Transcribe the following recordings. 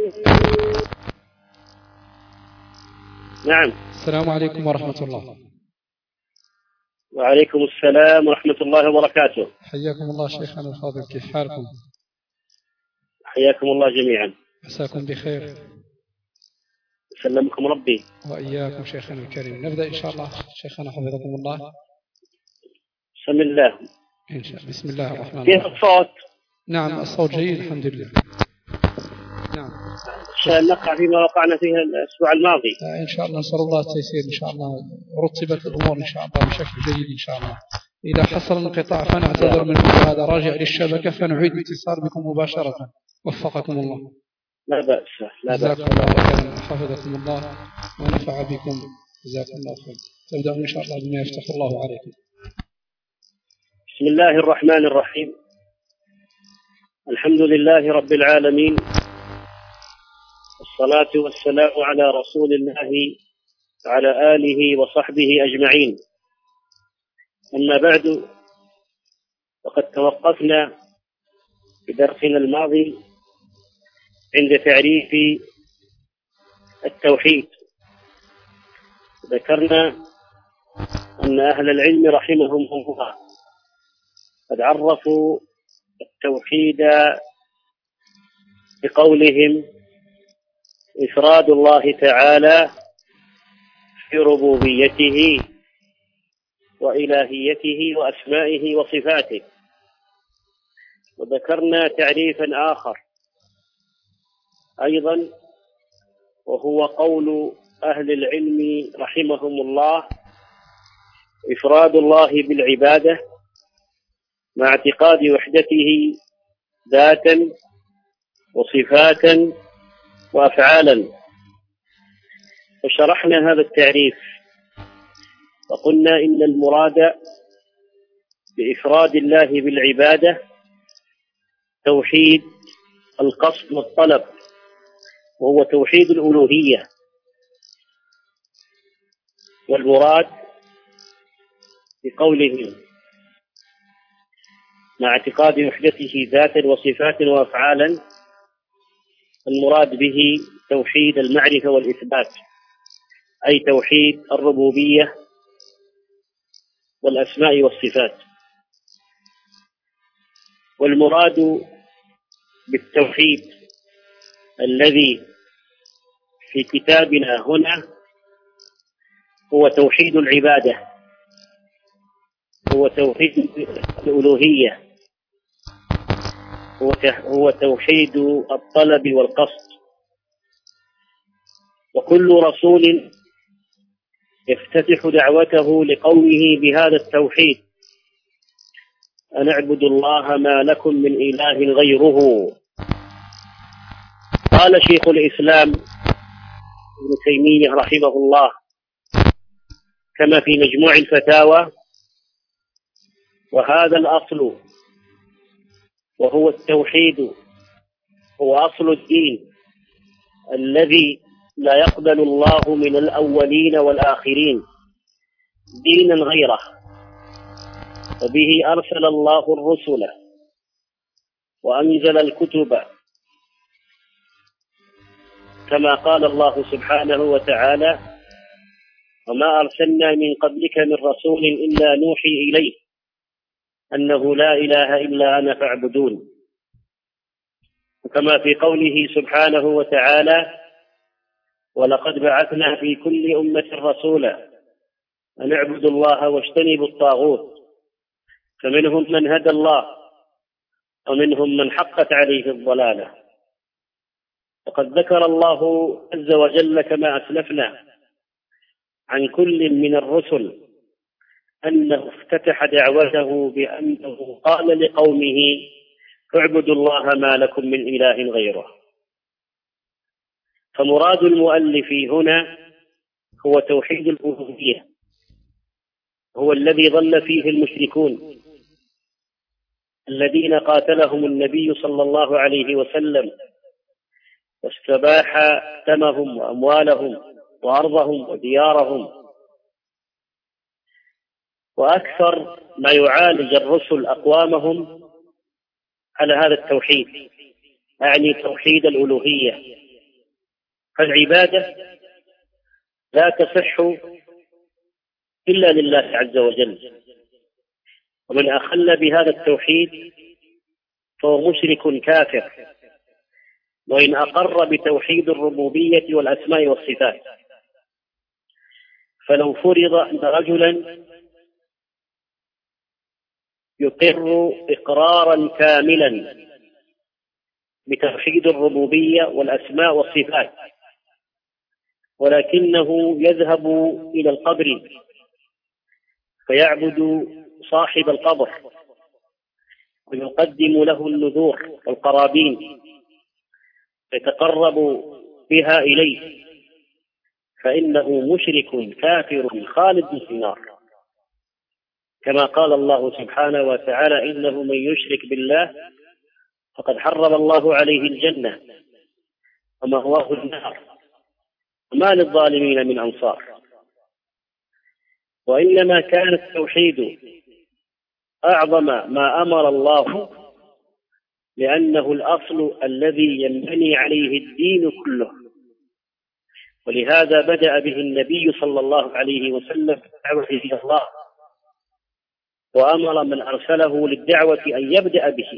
نعم. السلام عليكم ورحمة الله. وعليكم السلام ورحمة الله وبركاته. حياكم الله شيخنا الفاضل، كيف حالكم؟ حياكم الله جميعا. مساكم بخير. سلمكم ربي. وإياكم شيخنا الكريم. نبدأ إن شاء الله شيخنا حفظكم الله. بسم الله. إن شاء الله. بسم الله الرحمن الرحيم. كيف الصوت؟ نعم الصوت جيد الحمد لله. نعم. نقع فيما وقعنا فيه الأسبوع الماضي. إن شاء الله نسأل الله التيسير إن شاء الله. رتبت الأمور إن شاء الله بشكل جيد إن شاء الله. إذا حصل انقطاع فنعتذر منه، هذا راجع للشبكة، فنعيد الاتصال بكم مباشرة. وفقكم الله. لا بأس. لا بأس. جزاكم الله خيرا، حفظكم الله ونفع بكم. جزاكم الله خيرا. تبدأ إن شاء الله بما يفتح الله عليكم. بسم الله الرحمن الرحيم. الحمد لله رب العالمين، والصلاة والسلام على رسول الله وعلى آله وصحبه أجمعين. أما بعد، وقد توقفنا في درسنا الماضي عند تعريف التوحيد. ذكرنا أن أهل العلم رحمهم الله قد عرفوا التوحيد بقولهم إفراد الله تعالى في ربوبيته وإلهيته وأسمائه وصفاته. وذكرنا تعريفا آخر أيضا، وهو قول أهل العلم رحمهم الله إفراد الله بالعبادة مع اعتقاد وحدته ذاتا وصفاتا وأفعالا. وشرحنا هذا التعريف وقلنا إن المراد بإفراد الله بالعبادة توحيد القصد والطلب، وهو توحيد الألوهية. والمراد بقوله مع اعتقاد وحدته ذاتا وصفاتا وأفعالا، المراد به توحيد المعرفة والإثبات، أي توحيد الربوبية والأسماء والصفات. والمراد بالتوحيد الذي في كتابنا هنا هو توحيد العبادة، هو توحيد الألوهية، هو توحيد الطلب والقصد. وكل رسول يفتتح دعوته لقومه بهذا التوحيد: أن اعبدوا الله ما لكم من إله غيره. قال شيخ الإسلام ابن تيمية رحمه الله كما في مجموع الفتاوى: وهذا الأصل وهو التوحيد هو أصل الدين الذي لا يقبل الله من الأولين والآخرين دينا غيره، وبه أرسل الله الرسل وأنزل الكتب، كما قال الله سبحانه وتعالى: وما أرسلنا من قبلك من رسول إلا نوحي إليه أنه لا إله إلا أنا فاعبدون. وكما في قوله سبحانه وتعالى: ولقد بعثنا في كل أمة رسولا أن اعبدوا الله واجتنبوا الطاغوت، فمنهم من هدى الله ومنهم من حقت عليه الضلالة. وقد ذكر الله عز وجل كما أسلفنا عن كل من الرسل أنه افتتح دعوته بأنه قال لقومه: اعبدوا الله ما لكم من إله غيره. فمراد المؤلف هنا هو توحيد الألوهية، هو الذي ضل فيه المشركون الذين قاتلهم النبي صلى الله عليه وسلم واستباح دمهم وأموالهم وأرضهم وديارهم. وأكثر ما يعالج الرسل أقوامهم على هذا التوحيد، يعني توحيد الألوهية، فالعبادة لا تصح إلا لله عز وجل، ومن أخل بهذا التوحيد فهو مشرك كافر، وإن أقر بتوحيد الربوبية والأسماء والصفات. فلو فرض أن رجلا يقر إقرارا كاملا بتوحيد الربوبية والأسماء والصفات، ولكنه يذهب إلى القبر فيعبد صاحب القبر ويقدم له النذور والقرابين يتقرب بها إليه، فإنه مشرك كافر خالد في النار، كما قال الله سبحانه وتعالى: إنه من يشرك بالله فقد حرم الله عليه الجنة ومأواه النار وما للظالمين من أنصار. وإنما كان التوحيد أعظم ما أمر الله لأنه الأصل الذي ينبني عليه الدين كله، ولهذا بدأ به النبي صلى الله عليه وسلم بالدعوة إلى الله، وأمر من أرسله للدعوة أن يبدأ به.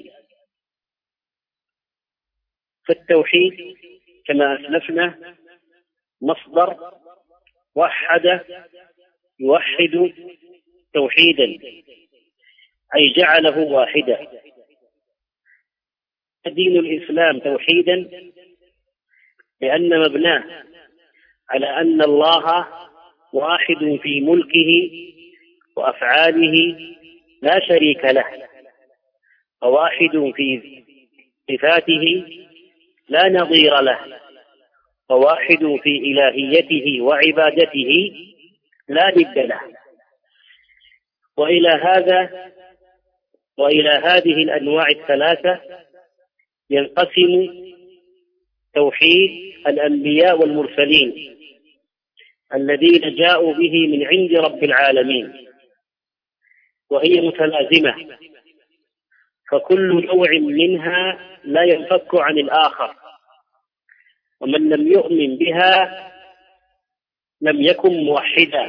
فالتوحيد كما أسلفنا مصدر وحد يوحد توحيدا، أي جعله واحدا. دين الإسلام توحيدا لأن مبناه على أن الله واحد في ملكه وأفعاله لا شريك له، وواحد في صفاته لا نظير له، وواحد في إلهيته وعبادته لا ند له. وإلى هذه الأنواع الثلاثة ينقسم توحيد الأنبياء والمرسلين الذين جاءوا به من عند رب العالمين، وهي متلازمة، فكل نوع منها لا ينفك عن الآخر، ومن لم يؤمن بها لم يكن موحدا.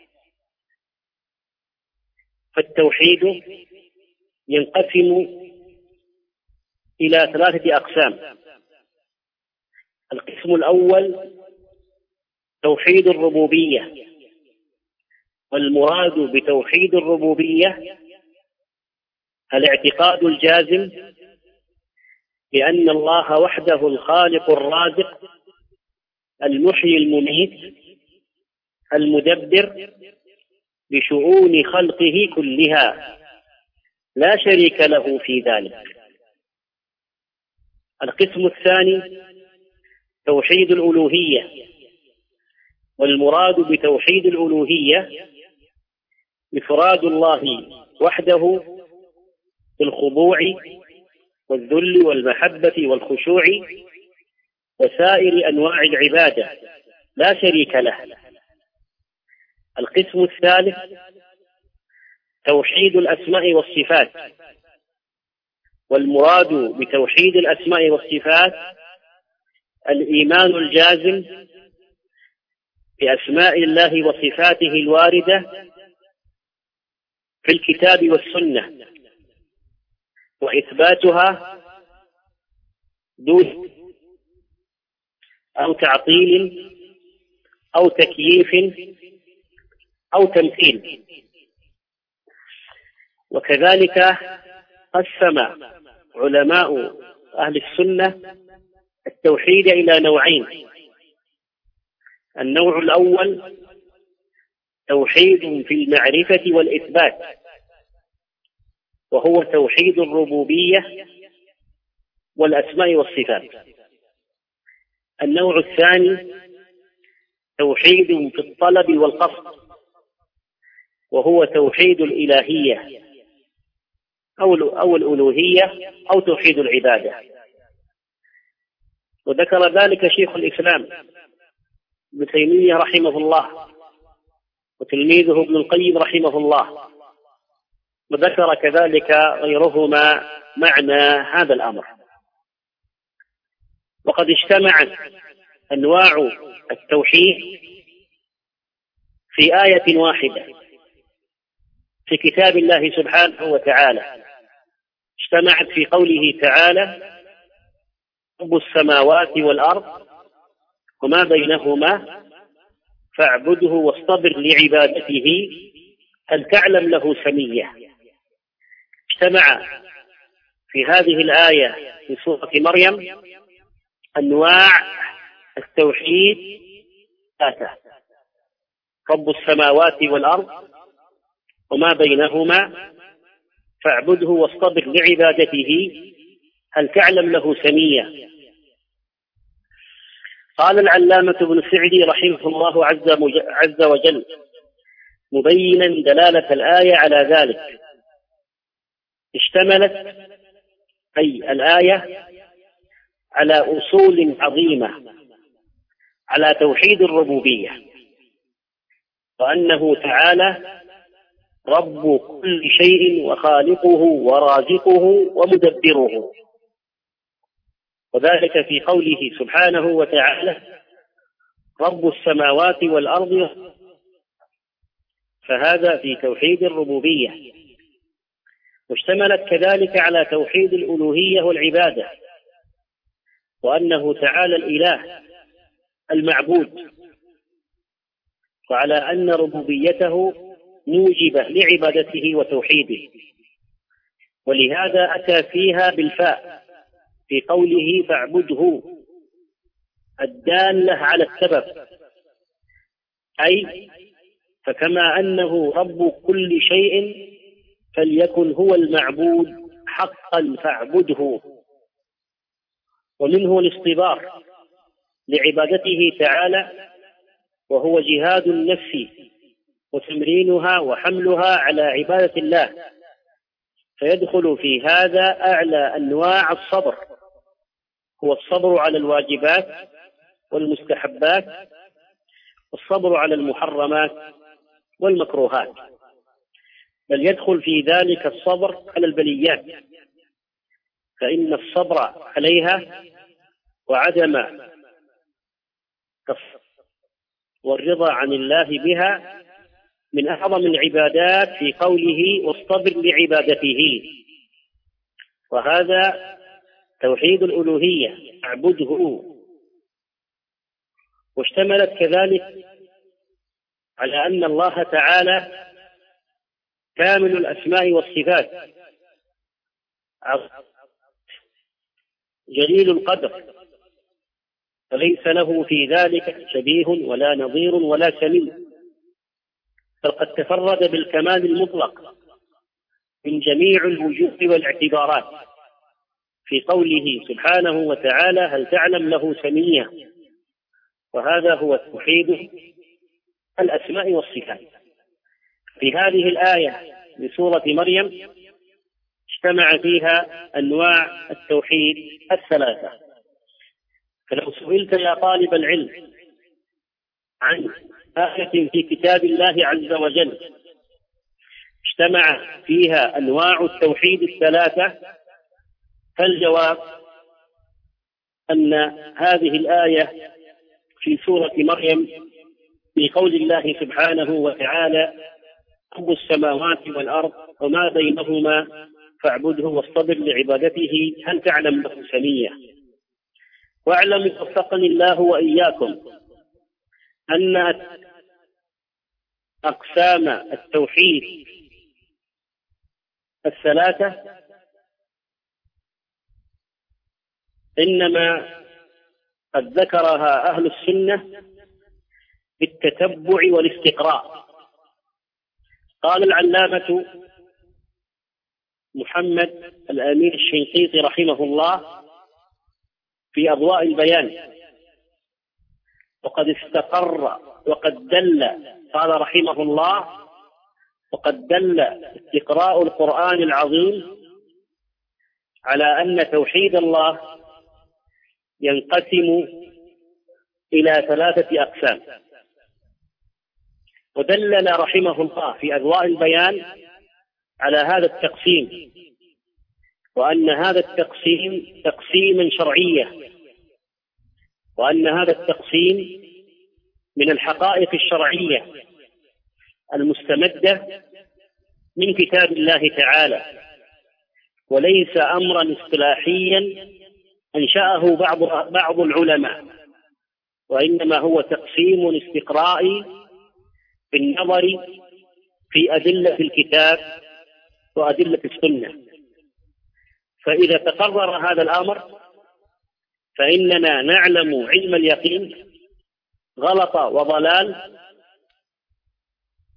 فالتوحيد ينقسم إلى ثلاثة أقسام. القسم الأول توحيد الربوبية، والمراد بتوحيد الربوبية الاعتقاد الجازم بأن الله وحده الخالق الرازق المحيي المميت المدبر لشؤون خلقه كلها، لا شريك له في ذلك. القسم الثاني توحيد الألوهية، والمراد بتوحيد الألوهية إفراد الله وحده بالخضوع والذل والمحبة والخشوع وسائر أنواع العبادة لا شريك له. القسم الثالث توحيد الأسماء والصفات، والمراد بتوحيد الأسماء والصفات الإيمان الجازم بأسماء الله وصفاته الواردة في الكتاب والسنة، وإثباتها دون أو تعطيل أو تكييف أو تمثيل. وكذلك قسم علماء أهل السنة التوحيد إلى نوعين. النوع الأول توحيد في المعرفة والإثبات، وهو توحيد الربوبية والأسماء والصفات. النوع الثاني توحيد في الطلب والقصد، وهو توحيد الإلهية أو الألوهية أو توحيد العبادة. وذكر ذلك شيخ الإسلام ابن تيمية رحمه الله، وتلميذه ابن القيم رحمه الله، وذكر كذلك غيرهما معنى هذا الأمر. وقد اجتمعت أنواع التوحيد في آية واحدة في كتاب الله سبحانه وتعالى، اجتمعت في قوله تعالى: رب السماوات والأرض وما بينهما فاعبده واصطبر لعبادته هل تعلم له سمية. اجتمع في هذه الآية في سورة مريم أنواع التوحيد ثلاثة: رب السماوات والأرض وما بينهما فاعبده واصطبر لعبادته هل تعلم له سمية. قال العلامة ابن سعدي رحمه الله عز وجل مبينا دلالة الآية على ذلك: اشتملت أي الآية على أصول عظيمة على توحيد الربوبية، وأنه تعالى رب كل شيء وخالقه ورازقه ومدبره، وذلك في قوله سبحانه وتعالى: رب السماوات والأرض، فهذا في توحيد الربوبية. واشتملت كذلك على توحيد الألوهية والعبادة، وأنه تعالى الإله المعبود، وعلى أن ربوبيته موجبة لعبادته وتوحيده، ولهذا أتى فيها بالفاء في قوله فاعبده الدالة على السبب، أي فكما أنه رب كل شيء فليكن هو المعبود حقا فاعبده. ومنه الاصطبار لعبادته تعالى، وهو جهاد النفس وتمرينها وحملها على عبادة الله، فيدخل في هذا أعلى أنواع الصبر، هو الصبر على الواجبات والمستحبات، والصبر على المحرمات والمكروهات، بل يدخل في ذلك الصبر على البليات، فإن الصبر عليها وعدم والرضا عن الله بها من أعظم العبادات في قوله واصطبر لعبادته، وهذا توحيد الألوهية اعبده. واشتملت كذلك على أن الله تعالى كامل الأسماء والصفات جليل القدر، فليس له في ذلك شبيه ولا نظير ولا سمي، فقد تفرد بالكمال المطلق من جميع الوجوه والاعتبارات في قوله سبحانه وتعالى هل تعلم له سمية، وهذا هو توحيد الأسماء والصفات. في هذه الآية من سورة مريم اجتمع فيها أنواع التوحيد الثلاثة. فلو سئلت يا طالب العلم عن آية في كتاب الله عز وجل اجتمع فيها أنواع التوحيد الثلاثة، فالجواب أن هذه الآية في سورة مريم في قول الله سبحانه وتعالى رب السماوات والأرض وما بينهما فاعبده واصطبر لعبادته هل تعلم له سمية. واعلم وفقني الله وإياكم أن أقسام التوحيد الثلاثة إنما قد ذكرها أهل السنة بالتتبع والاستقراء. قال العلامة محمد الأمين الشنقيطي رحمه الله في أضواء البيان: وقد استقر وقد دل، قال رحمه الله: وقد دل استقراء القرآن العظيم على أن توحيد الله ينقسم إلى ثلاثة أقسام. ودلل رحمه الله في أضواء البيان على هذا التقسيم، وأن هذا التقسيم تقسيما شرعيا وأن هذا التقسيم من الحقائق الشرعية المستمدة من كتاب الله تعالى، وليس أمرا اصطلاحيا أنشأه بعض العلماء، وإنما هو تقسيم استقرائي بالنظر في أدلة الكتاب وأدلة السنة. فإذا تقرر هذا الأمر فإننا نعلم علم اليقين غلط وضلال